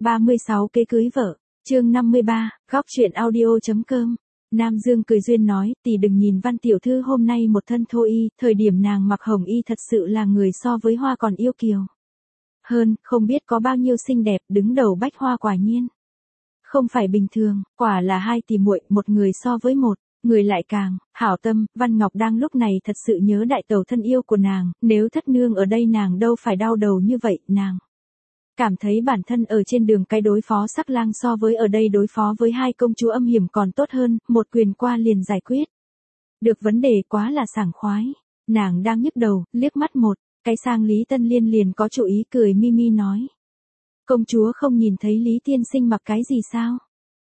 36 kế cưới vợ, chương 53, góc chuyện audio.com. Nam Dương cười duyên nói, tỷ đừng nhìn Văn tiểu thư hôm nay một thân thô y, thời điểm nàng mặc hồng y thật sự là người so với hoa còn yêu kiều. Hơn, không biết có bao nhiêu xinh đẹp, đứng đầu bách hoa quả nhiên. Không phải bình thường, quả là hai tỷ muội, một người so với một, người lại càng, hảo tâm. Văn Ngọc đang lúc này thật sự nhớ đại tẩu thân yêu của nàng, nếu thất nương ở đây nàng đâu phải đau đầu như vậy, nàng cảm thấy bản thân ở trên đường cái đối phó sắc lang so với ở đây đối phó với hai công chúa âm hiểm còn tốt hơn, một quyền qua liền giải quyết. Được vấn đề quá là sảng khoái. Nàng đang nhức đầu, liếc mắt một cái sang Lý Tân Liên liền có chủ ý cười mi mi nói. Công chúa không nhìn thấy Lý tiên sinh mặc cái gì sao?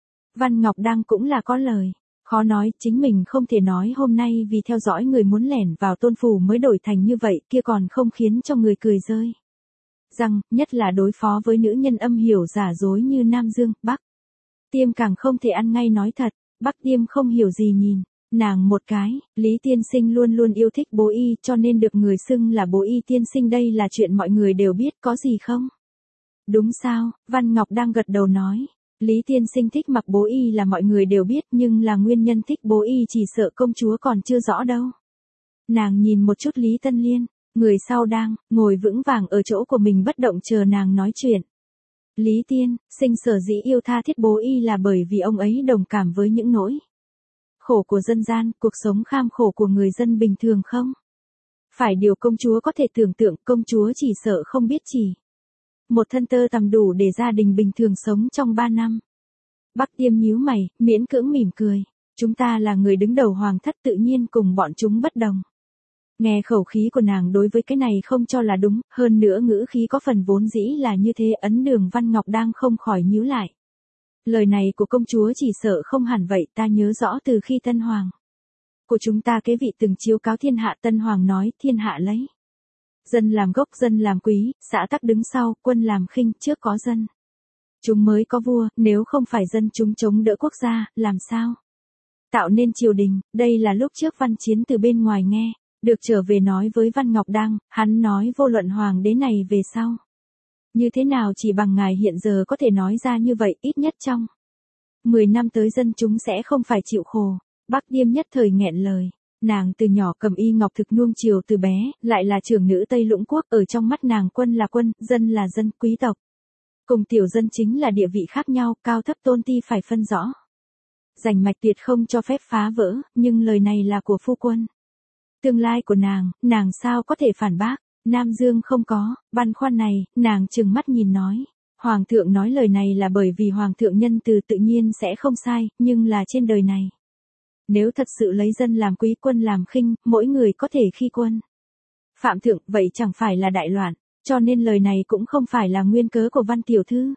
Văn Ngọc đang cũng là có lời. Khó nói, chính mình không thể nói hôm nay vì theo dõi người muốn lẻn vào tôn phủ mới đổi thành như vậy, kia còn không khiến cho người cười rơi. Rằng, nhất là đối phó với nữ nhân âm hiểu giả dối như Nam Dương, Bắc Tiêm càng không thể ăn ngay nói thật, Bắc Tiêm không hiểu gì nhìn, nàng một cái, Lý tiên sinh luôn luôn yêu thích bố y cho nên được người xưng là bố y tiên sinh đây là chuyện mọi người đều biết có gì không? Đúng sao, Văn Ngọc đang gật đầu nói, Lý tiên sinh thích mặc bố y là mọi người đều biết nhưng là nguyên nhân thích bố y chỉ sợ công chúa còn chưa rõ đâu. Nàng nhìn một chút Lý Tân Liên. Người sau đang ngồi vững vàng ở chỗ của mình bất động chờ nàng nói chuyện. Lý tiên sinh sở dĩ yêu tha thiết bố y là bởi vì ông ấy đồng cảm với những nỗi khổ của dân gian, cuộc sống kham khổ của người dân bình thường không? Phải điều công chúa có thể tưởng tượng, công chúa chỉ sợ không biết chỉ một thân tơ tằm đủ để gia đình bình thường sống trong 3 năm. Bắc Tiêm nhíu mày, miễn cưỡng mỉm cười. Chúng ta là người đứng đầu hoàng thất tự nhiên cùng bọn chúng bất đồng. Nghe khẩu khí của nàng đối với cái này không cho là đúng, hơn nữa ngữ khí có phần vốn dĩ là như thế. Ấn Đường Văn Ngọc đang không khỏi nhíu lại. Lời này của công chúa chỉ sợ không hẳn vậy, ta nhớ rõ từ khi Tân Hoàng của chúng ta kế vị từng chiếu cáo thiên hạ, Tân Hoàng nói thiên hạ lấy dân làm gốc, dân làm quý, xã tắc đứng sau, quân làm khinh, trước có dân chúng mới có vua, nếu không phải dân chúng chống đỡ quốc gia, làm sao tạo nên triều đình. Đây là lúc trước Văn Chiến từ bên ngoài nghe được trở về nói với Văn Ngọc Đăng, hắn nói vô luận hoàng đế này về sau như thế nào chỉ bằng ngài hiện giờ có thể nói ra như vậy, ít nhất trong 10 năm tới dân chúng sẽ không phải chịu khổ. Bắc Tiêm nhất thời nghẹn lời. Nàng từ nhỏ cầm y ngọc thực nuông chiều từ bé, lại là trưởng nữ Tây Lũng Quốc, ở trong mắt nàng quân là quân, dân là dân, quý tộc cùng tiểu dân chính là địa vị khác nhau, cao thấp tôn ti phải phân rõ. Rành mạch tuyệt không cho phép phá vỡ, nhưng lời này là của phu quân. Tương lai của nàng sao có thể phản bác? Nam Dương không có, băn khoăn này, nàng trừng mắt nhìn nói. Hoàng thượng nói lời này là bởi vì Hoàng thượng nhân từ tự nhiên sẽ không sai, nhưng là trên đời này. Nếu thật sự lấy dân làm quý, quân làm khinh, mỗi người có thể khi quân phạm thượng, vậy chẳng phải là đại loạn, cho nên lời này cũng không phải là nguyên cớ của Văn tiểu thư.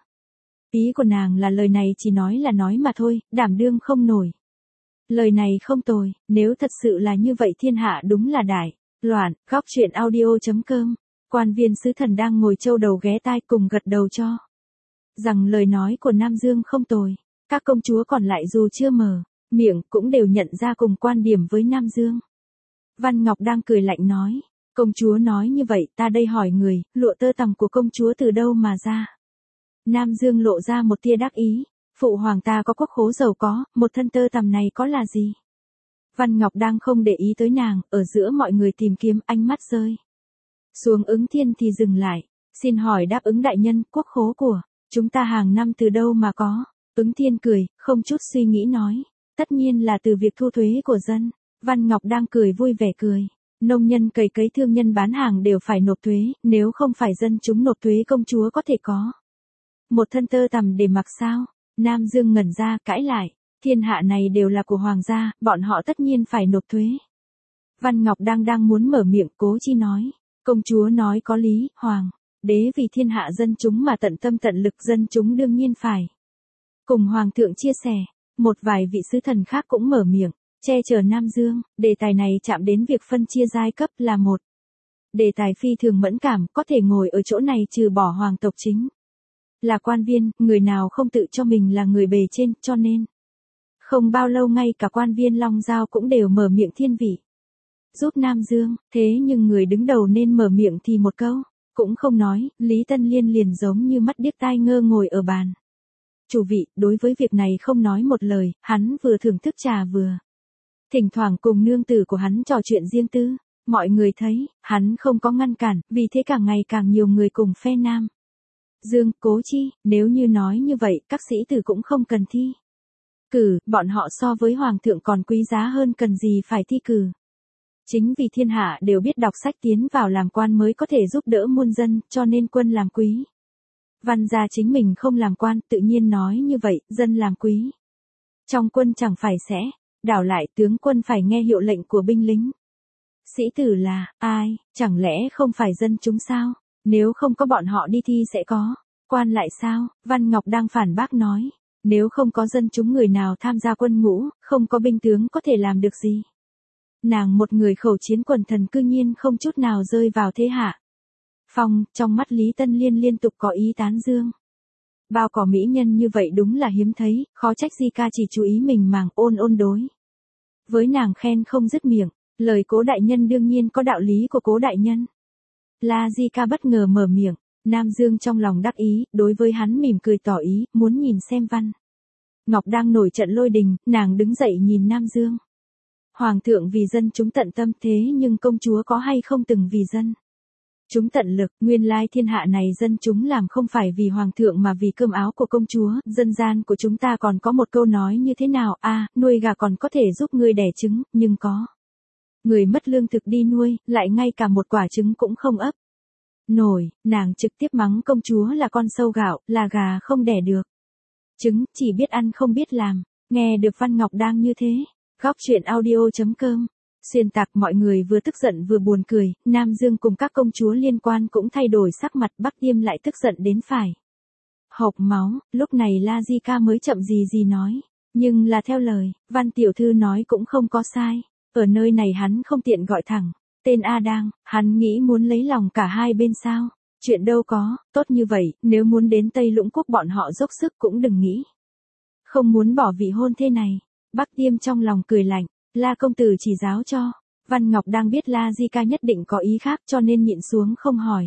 Ý của nàng là lời này chỉ nói là nói mà thôi, đảm đương không nổi. Lời này không tồi, nếu thật sự là như vậy thiên hạ đúng là đại loạn. Góc chuyện audio.com. Quan viên sứ thần đang ngồi châu đầu ghé tai cùng gật đầu cho rằng lời nói của Nam Dương không tồi. Các công chúa còn lại dù chưa mở miệng cũng đều nhận ra cùng quan điểm với Nam Dương. Văn Ngọc đang cười lạnh nói, công chúa nói như vậy, ta đây hỏi người, lụa tơ tằm của công chúa từ đâu mà ra? Nam Dương lộ ra một tia đắc ý. Phụ hoàng ta có quốc khố giàu có, một thân tơ tằm này có là gì? Văn Ngọc đang không để ý tới nàng, ở giữa mọi người tìm kiếm, ánh mắt rơi xuống Ứng Thiên thì dừng lại. Xin hỏi đáp ứng đại nhân, quốc khố của chúng ta hàng năm từ đâu mà có? Ứng Thiên cười, không chút suy nghĩ nói, tất nhiên là từ việc thu thuế của dân. Văn Ngọc đang cười vui vẻ cười. Nông nhân cày cấy, thương nhân bán hàng đều phải nộp thuế, nếu không phải dân chúng nộp thuế công chúa có thể có một thân tơ tằm để mặc sao? Nam Dương ngẩn ra, cãi lại, thiên hạ này đều là của hoàng gia, bọn họ tất nhiên phải nộp thuế. Văn Ngọc đang muốn mở miệng, cố chi nói, công chúa nói có lý, hoàng đế vì thiên hạ dân chúng mà tận tâm tận lực, dân chúng đương nhiên phải cùng hoàng thượng chia sẻ. Một vài vị sứ thần khác cũng mở miệng, che chở Nam Dương. Đề tài này chạm đến việc phân chia giai cấp là một đề tài phi thường mẫn cảm, có thể ngồi ở chỗ này trừ bỏ hoàng tộc chính là quan viên, người nào không tự cho mình là người bề trên, cho nên không bao lâu ngay cả quan viên Long Giao cũng đều mở miệng thiên vị giúp Nam Dương. Thế nhưng người đứng đầu nên mở miệng thì một câu, Cũng không nói, Lý Tân Liên liền giống như mắt điếc tai ngơ ngồi ở bàn. Chủ vị, đối với việc này không nói một lời, hắn vừa thưởng thức trà vừa. Thỉnh thoảng cùng nương tử của hắn trò chuyện riêng tư. Mọi người thấy, hắn không có ngăn cản, vì thế càng ngày càng nhiều người cùng phe Nam Dương, Cố Chi, nếu như nói như vậy, các sĩ tử cũng không cần thi cử, bọn họ so với hoàng thượng còn quý giá hơn, cần gì phải thi cử. Chính vì thiên hạ đều biết đọc sách tiến vào làm quan mới có thể giúp đỡ muôn dân, cho nên quân làm quý. Văn gia chính mình không làm quan, tự nhiên nói như vậy, dân làm quý. Trong quân chẳng phải sẽ, đảo lại tướng quân phải nghe hiệu lệnh của binh lính. Sĩ tử là, ai, chẳng lẽ không phải dân chúng sao? Nếu không có bọn họ đi thi sẽ có. Quan lại sao? Văn Ngọc đang phản bác nói. Nếu không có dân chúng người nào tham gia quân ngũ, không có binh tướng có thể làm được gì. Nàng một người khẩu chiến quần thần cư nhiên không chút nào rơi vào thế hạ phong, trong mắt Lý Tân Liên liên tục có ý tán dương. Bao cỏ mỹ nhân như vậy đúng là hiếm thấy, khó trách Di Ca chỉ chú ý mình màng ôn ôn đối. Với nàng khen không dứt miệng, lời Cố đại nhân đương nhiên có đạo lý của Cố đại nhân. La Di Ca bất ngờ mở miệng, Nam Dương trong lòng đắc ý, đối với hắn mỉm cười tỏ ý, muốn nhìn xem Văn Ngọc đang nổi trận lôi đình, nàng đứng dậy nhìn Nam Dương. Hoàng thượng vì dân chúng tận tâm, thế nhưng công chúa có hay không từng vì dân chúng tận lực? Nguyên lai thiên hạ này dân chúng làm không phải vì hoàng thượng mà vì cơm áo của công chúa. Dân gian của chúng ta còn có một câu nói như thế nào? Nuôi gà còn có thể giúp ngươi đẻ trứng, nhưng có người mất lương thực đi nuôi, lại ngay cả một quả trứng cũng không ấp nổi. Nàng trực tiếp mắng công chúa là con sâu gạo, là gà không đẻ được trứng, chỉ biết ăn không biết làm. Nghe được Văn Ngọc đang như thế, Góc truyện audio.com xuyên tạc, mọi người vừa tức giận vừa buồn cười. Nam Dương cùng các công chúa liên quan cũng thay đổi sắc mặt, Bắc Tiêm lại tức giận đến phải hộc máu. Lúc này La Di Ca mới chậm gì nói, nhưng là theo lời Văn tiểu thư nói cũng không có sai. Ở nơi này hắn không tiện gọi thẳng tên A Đang, hắn nghĩ muốn lấy lòng cả hai bên sao? Chuyện đâu có tốt như vậy, nếu muốn đến Tây Lũng Quốc bọn họ dốc sức cũng đừng nghĩ không muốn bỏ vị hôn thê này. Bắc Tiêm trong lòng cười lạnh, La công tử chỉ giáo cho. Văn Ngọc đang biết La Di Ca nhất định có ý khác cho nên nhịn xuống không hỏi.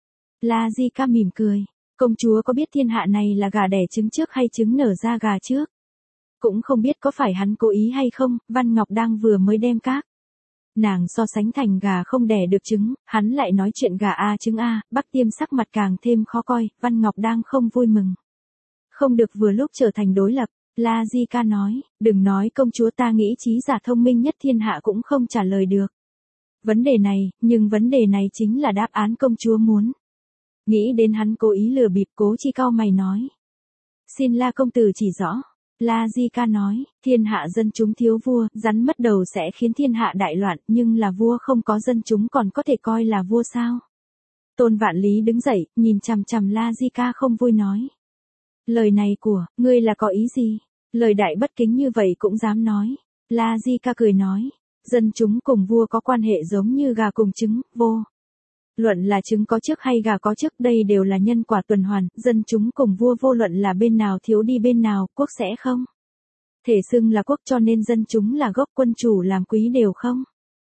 La Di Ca mỉm cười, công chúa có biết thiên hạ này là gà đẻ trứng trước hay trứng nở ra gà trước? Cũng không biết có phải hắn cố ý hay không. Văn Ngọc đang vừa mới đem các nàng so sánh thành gà không đẻ được trứng, hắn lại nói chuyện gà A trứng A. Bắc Tiêm sắc mặt càng thêm khó coi, Văn Ngọc đang không vui mừng. Không được vừa lúc trở thành đối lập. La Di Ca nói, đừng nói công chúa, ta nghĩ trí giả thông minh nhất thiên hạ cũng không trả lời được vấn đề này, nhưng vấn đề này chính là đáp án công chúa muốn. Nghĩ đến hắn cố ý lừa bịp, Cố Chi cau mày nói. Xin La công tử chỉ rõ. La Di Ca nói, thiên hạ dân chúng thiếu vua, rắn mất đầu sẽ khiến thiên hạ đại loạn, nhưng là vua không có dân chúng còn có thể coi là vua sao? Tôn Vạn Lý đứng dậy, nhìn chằm chằm La Di Ca không vui nói. Lời này của ngươi là có ý gì? Lời đại bất kính như vậy cũng dám nói. La Di Ca cười nói, dân chúng cùng vua có quan hệ giống như gà cùng trứng, vô luận là trứng có trước hay gà có trước, đây đều là nhân quả tuần hoàn. Dân chúng cùng vua vô luận là bên nào thiếu đi bên nào, quốc sẽ không thể xưng là quốc, cho nên dân chúng là gốc, quân chủ làm quý đều không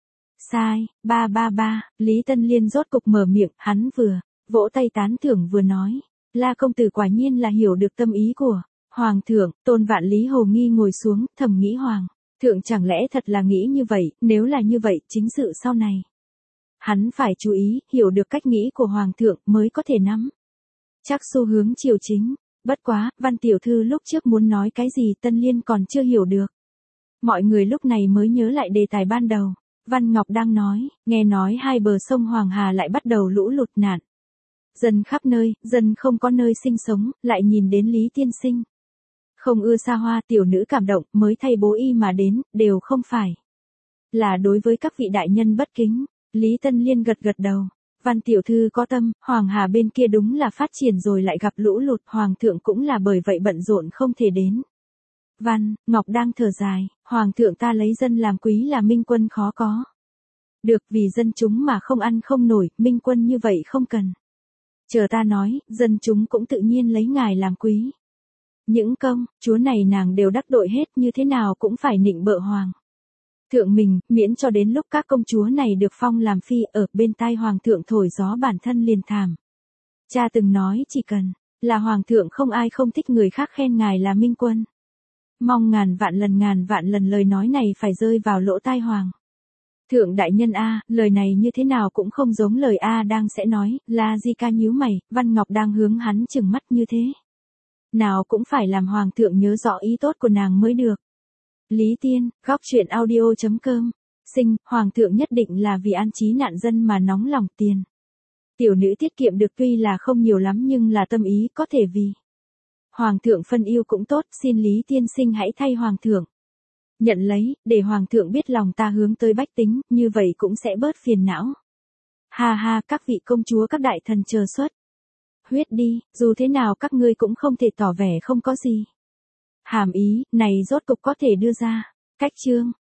sai. Lý Tân Liên rốt cục mở miệng, hắn vừa vỗ tay tán thưởng vừa nói, La công tử quả nhiên là hiểu được tâm ý của Hoàng thượng. Tôn Vạn Lý hồ nghi ngồi xuống, thầm nghĩ Hoàng thượng chẳng lẽ thật là nghĩ như vậy? Nếu là như vậy, chính sự sau này hắn phải chú ý, hiểu được cách nghĩ của Hoàng thượng mới có thể nắm chắc xu hướng triều chính. Bất quá, Văn tiểu thư lúc trước muốn nói cái gì Tân Liên còn chưa hiểu được. Mọi người lúc này mới nhớ lại đề tài ban đầu. Văn Ngọc đang nói, nghe nói hai bờ sông Hoàng Hà lại bắt đầu lũ lụt nạn. Dân khắp nơi, dân không có nơi sinh sống, lại nhìn đến Lý tiên sinh không ưa xa hoa, tiểu nữ cảm động, mới thay bố y mà đến, đều không phải là đối với các vị đại nhân bất kính. Lý Tân Liên gật gật đầu. Văn tiểu thư có tâm, Hoàng Hà bên kia đúng là phát triển rồi lại gặp lũ lụt, Hoàng thượng cũng là bởi vậy bận rộn không thể đến. Văn Ngọc đang thở dài, Hoàng thượng ta lấy dân làm quý là minh quân khó có được, vì dân chúng mà không ăn không nổi, minh quân như vậy không cần chờ ta nói, dân chúng cũng tự nhiên lấy ngài làm quý. Những công chúa này nàng đều đắc tội hết, như thế nào cũng phải nịnh bợ Hoàng Thượng mình, miễn cho đến lúc các công chúa này được phong làm phi ở bên tai hoàng thượng thổi gió bản thân liền thảm. Cha từng nói chỉ cần là hoàng thượng không ai không thích người khác khen ngài là minh quân. Mong ngàn vạn lần lời nói này phải rơi vào lỗ tai hoàng. Thượng đại nhân A, lời này như thế nào cũng không giống lời A đang sẽ nói, La Di Ca nhíu mày, Văn Ngọc đang hướng hắn chừng mắt như thế. Nào cũng phải làm hoàng thượng nhớ rõ ý tốt của nàng mới được. Lý Tiên, góc chuyện audio.com. Sinh, hoàng thượng nhất định là vì an trí nạn dân mà nóng lòng tiền. Tiểu nữ tiết kiệm được tuy là không nhiều lắm nhưng là tâm ý có thể vì hoàng thượng phân yêu cũng tốt, xin Lý tiên sinh hãy thay hoàng thượng nhận lấy, để hoàng thượng biết lòng ta hướng tới bách tính, như vậy cũng sẽ bớt phiền não. Ha ha, các vị công chúa các đại thần chờ xuất huyết đi, dù thế nào các ngươi cũng không thể tỏ vẻ không có gì. Hàm ý, này rốt cục có thể đưa ra. Cách chương